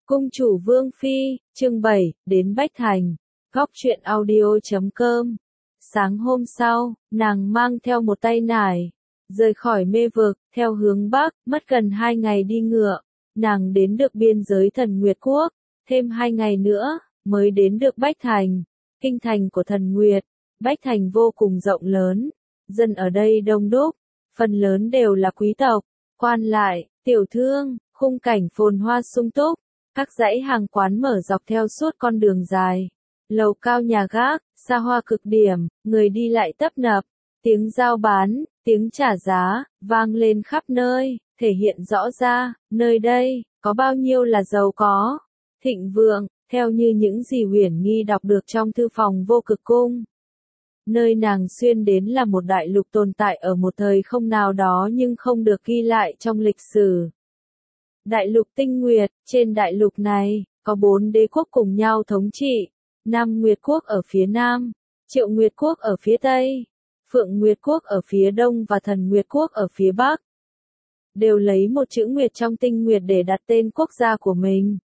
Cung chủ Vương Phi, chương 7, đến Bách Thành. Góc truyện audio.com. Sáng hôm sau, nàng mang theo một tay nải, rời khỏi mê vực, theo hướng Bắc, mất gần 2 ngày đi ngựa. Nàng đến được biên giới Thần Nguyệt Quốc, thêm 2 ngày nữa, mới đến được Bách Thành, kinh thành của Thần Nguyệt. Bách Thành vô cùng rộng lớn, dân ở đây đông đúc, phần lớn đều là quý tộc, quan lại, tiểu thương, khung cảnh phồn hoa sung túc. Các dãy hàng quán mở dọc theo suốt con đường dài, lầu cao nhà gác, xa hoa cực điểm, người đi lại tấp nập, tiếng giao bán, tiếng trả giá, vang lên khắp nơi, thể hiện rõ ra, nơi đây, có bao nhiêu là giàu có, thịnh vượng, theo như những gì Uyển Nghi đọc được trong thư phòng Vô Cực Cung. Nơi nàng xuyên đến là một đại lục tồn tại ở một thời không nào đó nhưng không được ghi lại trong lịch sử. Đại lục Tinh Nguyệt, trên đại lục này, có 4 đế quốc cùng nhau thống trị, Nam Nguyệt Quốc ở phía Nam, Triệu Nguyệt Quốc ở phía Tây, Phượng Nguyệt Quốc ở phía Đông và Thần Nguyệt Quốc ở phía Bắc. Đều lấy một chữ Nguyệt trong Tinh Nguyệt để đặt tên quốc gia của mình.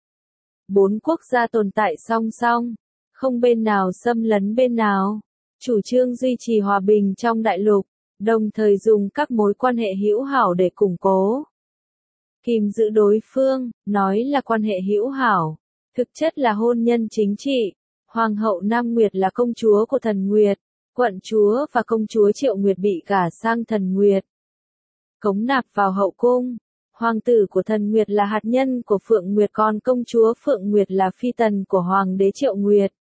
4 quốc gia tồn tại song song, không bên nào xâm lấn bên nào, chủ trương duy trì hòa bình trong đại lục, đồng thời dùng các mối quan hệ hữu hảo để củng cố, kìm giữ đối phương, nói là quan hệ hữu hảo, thực chất là hôn nhân chính trị. Hoàng hậu Nam Nguyệt là công chúa của Thần Nguyệt, quận chúa và công chúa Triệu Nguyệt bị gả sang Thần Nguyệt, cống nạp vào hậu cung. Hoàng tử của Thần Nguyệt là hạt nhân của Phượng Nguyệt, còn công chúa Phượng Nguyệt là phi tần của Hoàng đế Triệu Nguyệt.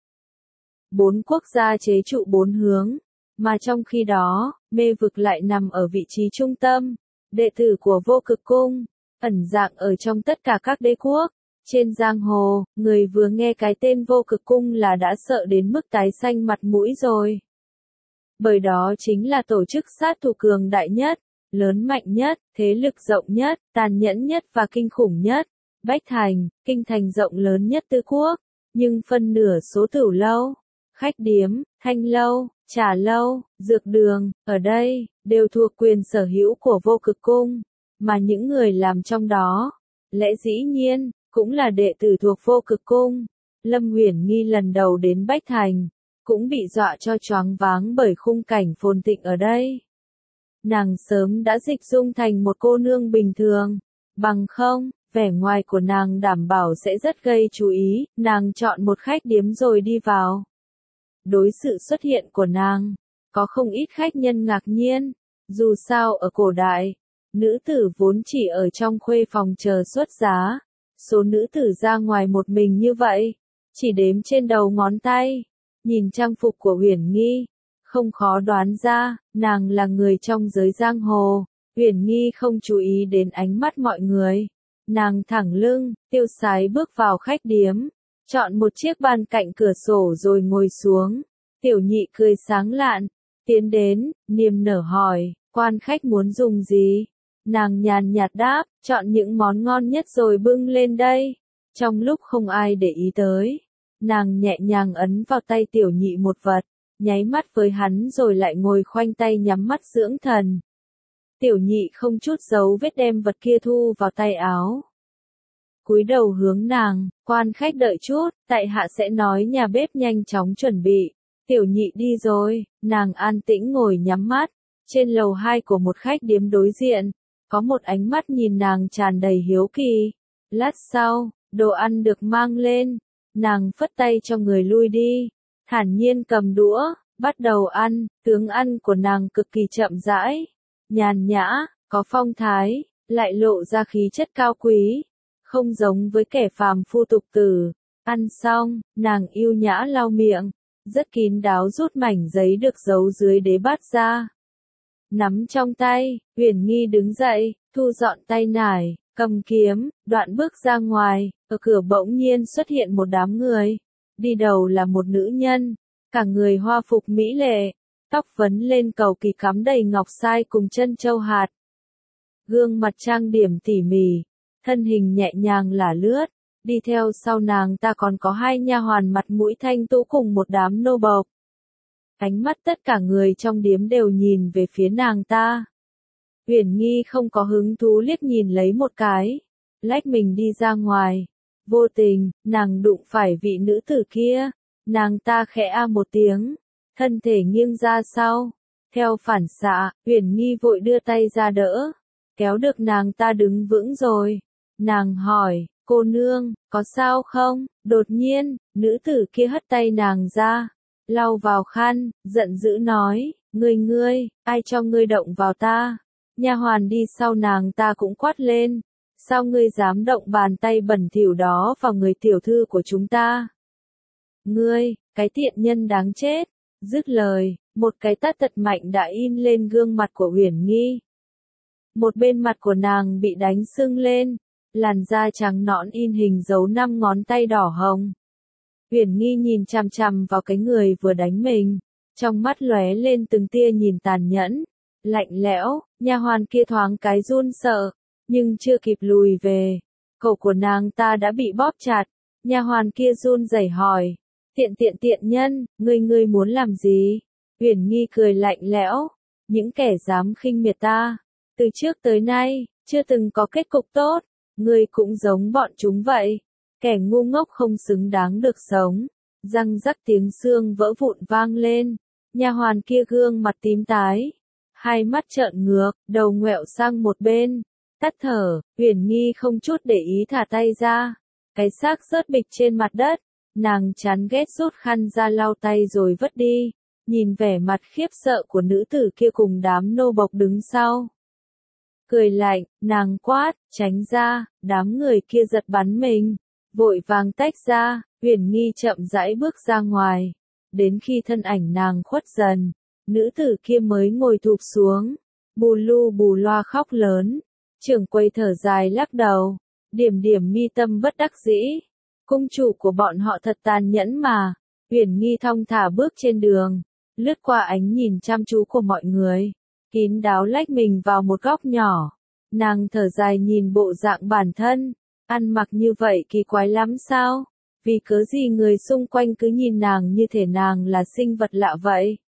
4 quốc gia chế trụ 4 hướng, mà trong khi đó, mê vực lại nằm ở vị trí trung tâm, đệ tử của Vô Cực Cung, ẩn dạng ở trong tất cả các đế quốc. Trên giang hồ, người vừa nghe cái tên Vô Cực Cung là đã sợ đến mức tái xanh mặt mũi rồi. Bởi đó chính là tổ chức sát thủ cường đại nhất, lớn mạnh nhất, thế lực rộng nhất, tàn nhẫn nhất và kinh khủng nhất. Bách Thành, kinh thành rộng lớn nhất tứ quốc, nhưng phân nửa số tửu lâu, khách điếm, thanh lâu, trà lâu, dược đường, ở đây, đều thuộc quyền sở hữu của Vô Cực Cung, mà những người làm trong đó, lẽ dĩ nhiên, cũng là đệ tử thuộc Vô Cực Cung. Lâm Uyển Nghi lần đầu đến Bách Thành, cũng bị dọa cho choáng váng bởi khung cảnh phồn thịnh ở đây. Nàng sớm đã dịch dung thành một cô nương bình thường, bằng không, vẻ ngoài của nàng đảm bảo sẽ rất gây chú ý. Nàng chọn một khách điếm rồi đi vào. Đối sự xuất hiện của nàng, có không ít khách nhân ngạc nhiên, dù sao ở cổ đại, nữ tử vốn chỉ ở trong khuê phòng chờ xuất giá. Số nữ tử ra ngoài một mình như vậy, chỉ đếm trên đầu ngón tay. Nhìn trang phục của Uyển Nghi, không khó đoán ra, nàng là người trong giới giang hồ. Uyển Nghi không chú ý đến ánh mắt mọi người. Nàng thẳng lưng, tiêu sái bước vào khách điếm, chọn một chiếc bàn cạnh cửa sổ rồi ngồi xuống. Tiểu Nhị cười sáng lạn, tiến đến, niềm nở hỏi, quan khách muốn dùng gì? Nàng nhàn nhạt đáp, chọn những món ngon nhất rồi bưng lên đây. Trong lúc không ai để ý tới, nàng nhẹ nhàng ấn vào tay Tiểu Nhị một vật, nháy mắt với hắn rồi lại ngồi khoanh tay nhắm mắt dưỡng thần. Tiểu Nhị không chút giấu vết đem vật kia thu vào tay áo. Cúi đầu hướng nàng, quan khách đợi chút, tại hạ sẽ nói nhà bếp nhanh chóng chuẩn bị. Tiểu Nhị đi rồi, nàng an tĩnh ngồi nhắm mắt. Trên lầu 2 của một khách điếm đối diện, có một ánh mắt nhìn nàng tràn đầy hiếu kỳ. Lát sau, đồ ăn được mang lên, nàng phất tay cho người lui đi, thản nhiên cầm đũa, bắt đầu ăn. Tướng ăn của nàng cực kỳ chậm rãi, nhàn nhã, có phong thái, lại lộ ra khí chất cao quý, không giống với kẻ phàm phu tục tử. Ăn xong, nàng yêu nhã lau miệng, rất kín đáo rút mảnh giấy được giấu dưới đế bát ra. Nắm trong tay, Uyển Nghi đứng dậy, thu dọn tay nải, cầm kiếm, đoạn bước ra ngoài. Ở cửa bỗng nhiên xuất hiện một đám người. Đi đầu là một nữ nhân, cả người hoa phục mỹ lệ, tóc vấn lên cầu kỳ cắm đầy ngọc sai cùng chân châu hạt. Gương mặt trang điểm tỉ mỉ, thân hình nhẹ nhàng lả lướt. Đi theo sau nàng ta còn có 2 nha hoàn mặt mũi thanh tú cùng một đám nô bộc. Ánh mắt tất cả người trong điếm đều nhìn về phía nàng ta. Uyển Nghi không có hứng thú liếc nhìn lấy một cái, lách mình đi ra ngoài. Vô tình, nàng đụng phải vị nữ tử kia. Nàng ta khẽ a một tiếng, thân thể nghiêng ra sau. Theo phản xạ, Uyển Nghi vội đưa tay ra đỡ, kéo được nàng ta đứng vững rồi. Nàng hỏi, cô nương, có sao không? Đột nhiên, nữ tử kia hất tay nàng ra, lau vào khăn, giận dữ nói, ngươi, ai cho ngươi động vào ta? Nha hoàn đi sau nàng ta cũng quát lên, sao ngươi dám động bàn tay bẩn thỉu đó vào người tiểu thư của chúng ta? Ngươi, cái tiện nhân đáng chết! Dứt lời, một cái tát thật mạnh đã in lên gương mặt của Uyển Nghi. Một bên mặt của nàng bị đánh sưng lên, làn da trắng nõn in hình dấu 5 ngón tay đỏ hồng. Uyển Nghi nhìn chằm chằm vào cái người vừa đánh mình, trong mắt lóe lên từng tia nhìn tàn nhẫn, lạnh lẽo. Nha hoàn kia thoáng cái run sợ, nhưng chưa kịp lùi về, cổ của nàng ta đã bị bóp chặt. Nha hoàn kia run rẩy hỏi, tiện nhân, ngươi muốn làm gì? Uyển Nghi cười lạnh lẽo, những kẻ dám khinh miệt ta, từ trước tới nay, chưa từng có kết cục tốt, ngươi cũng giống bọn chúng vậy, kẻ ngu ngốc không xứng đáng được sống. Răng rắc tiếng xương vỡ vụn vang lên, nha hoàn kia gương mặt tím tái, hai mắt trợn ngược, đầu ngoẹo sang một bên, tắt thở. Uyển Nghi không chút để ý thả tay ra, cái xác rớt bịch trên mặt đất. Nàng chán ghét rút khăn ra lau tay rồi vứt đi, nhìn vẻ mặt khiếp sợ của nữ tử kia cùng đám nô bộc đứng sau. Cười lạnh, nàng quát, tránh ra, đám người kia giật bắn mình, vội vàng tách ra. Uyển Nghi chậm rãi bước ra ngoài, đến khi thân ảnh nàng khuất dần, nữ tử kia mới ngồi thụp xuống, bù lu bù loa khóc lớn. Trưởng quầy thở dài lắc đầu, điểm mi tâm bất đắc dĩ. Cung chủ của bọn họ thật tàn nhẫn mà. Uyển Nghi thong thả bước trên đường, lướt qua ánh nhìn chăm chú của mọi người, kín đáo lách mình vào một góc nhỏ. Nàng thở dài nhìn bộ dạng bản thân, ăn mặc như vậy kỳ quái lắm sao? Vì cớ gì người xung quanh cứ nhìn nàng như thể nàng là sinh vật lạ vậy?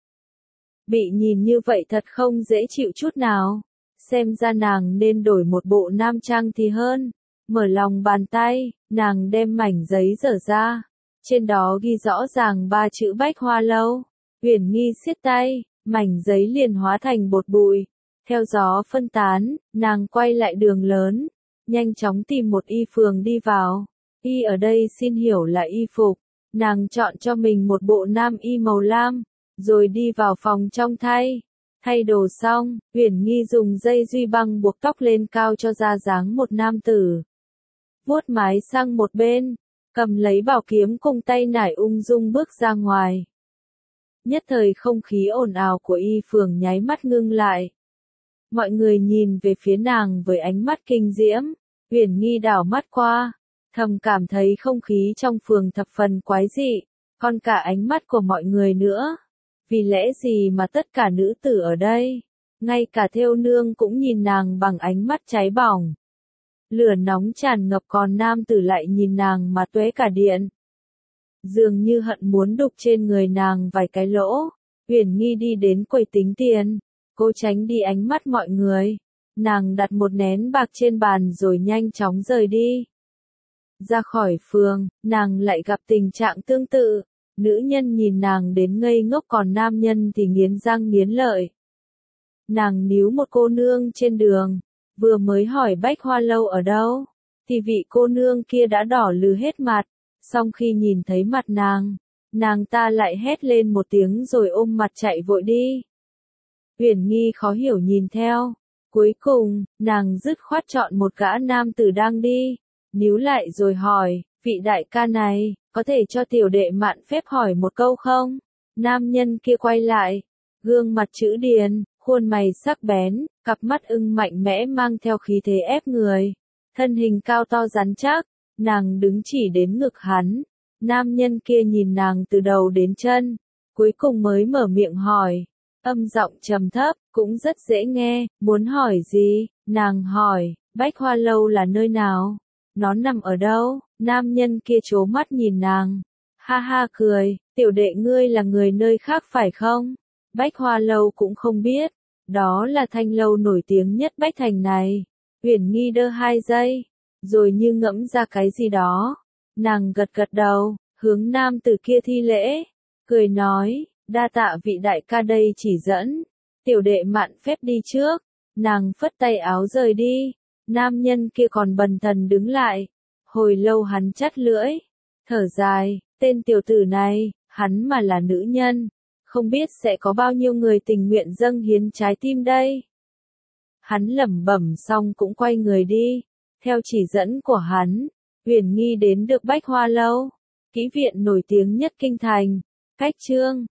Bị nhìn như vậy thật không dễ chịu chút nào. Xem ra nàng nên đổi một bộ nam trang thì hơn. Mở lòng bàn tay, nàng đem mảnh giấy dở ra. Trên đó ghi rõ ràng 3 chữ Bách Hoa Lâu. Uyển Nghi siết tay, mảnh giấy liền hóa thành bột bụi. Theo gió phân tán, nàng quay lại đường lớn, nhanh chóng tìm một y phường đi vào. Y ở đây xin hiểu là y phục. Nàng chọn cho mình một bộ nam y màu lam, rồi đi vào phòng trong thay. Thay đồ xong, Uyển Nghi dùng dây duy băng buộc tóc lên cao cho ra dáng một nam tử. Vuốt mái sang một bên, cầm lấy bảo kiếm cùng tay nải ung dung bước ra ngoài. Nhất thời không khí ồn ào của y phường nháy mắt ngưng lại. Mọi người nhìn về phía nàng với ánh mắt kinh diễm. Uyển Nghi đảo mắt qua, thầm cảm thấy không khí trong phường thập phần quái dị, còn cả ánh mắt của mọi người nữa. Vì lẽ gì mà tất cả nữ tử ở đây, ngay cả thêu nương cũng nhìn nàng bằng ánh mắt cháy bỏng. Lửa nóng tràn ngập, còn nam tử lại nhìn nàng mà tóe cả điện. Dường như hận muốn đục trên người nàng vài cái lỗ. Uyển Nghi đi đến quầy tính tiền, cố tránh đi ánh mắt mọi người. Nàng đặt một nén bạc trên bàn rồi nhanh chóng rời đi. Ra khỏi phường, nàng lại gặp tình trạng tương tự. Nữ nhân nhìn nàng đến ngây ngốc, còn nam nhân thì nghiến răng nghiến lợi. Nàng níu một cô nương trên đường, vừa mới hỏi Bách Hoa Lâu ở đâu, thì vị cô nương kia đã đỏ lừ hết mặt. Xong khi nhìn thấy mặt nàng ta lại hét lên một tiếng rồi ôm mặt chạy vội đi. Uyển Nghi khó hiểu nhìn theo. Cuối cùng, nàng dứt khoát chọn một gã nam tử đang đi, níu lại rồi hỏi, vị đại ca này, có thể cho tiểu đệ mạn phép hỏi một câu không? Nam nhân kia quay lại, gương mặt chữ điền, khuôn mày sắc bén, cặp mắt ưng mạnh mẽ mang theo khí thế ép người. Thân hình cao to rắn chắc, nàng đứng chỉ đến ngực hắn. Nam nhân kia nhìn nàng từ đầu đến chân, cuối cùng mới mở miệng hỏi. Âm giọng trầm thấp, cũng rất dễ nghe, muốn hỏi gì? Nàng hỏi, Bách Hoa Lâu là nơi nào? Nó nằm ở đâu? Nam nhân kia trố mắt nhìn nàng. Ha ha cười, tiểu đệ ngươi là người nơi khác phải không? Bách Hoa Lâu cũng không biết. Đó là thanh lâu nổi tiếng nhất Bách Thành này. Uyển Nghi đơ 2 giây, rồi như ngẫm ra cái gì đó, Nàng gật gật đầu, hướng nam tử kia thi lễ, cười nói, đa tạ vị đại ca đây chỉ dẫn, tiểu đệ mạn phép đi trước, nàng phất tay áo rời đi, nam nhân kia còn bần thần đứng lại, hồi lâu hắn chắt lưỡi, thở dài, tên tiểu tử này, hắn mà là nữ nhân, không biết sẽ có bao nhiêu người tình nguyện dâng hiến trái tim đây. Hắn lẩm bẩm xong cũng quay người đi, theo chỉ dẫn của hắn, Uyển Nghi đến được Bách Hoa Lâu, kỹ viện nổi tiếng nhất kinh thành, cách chương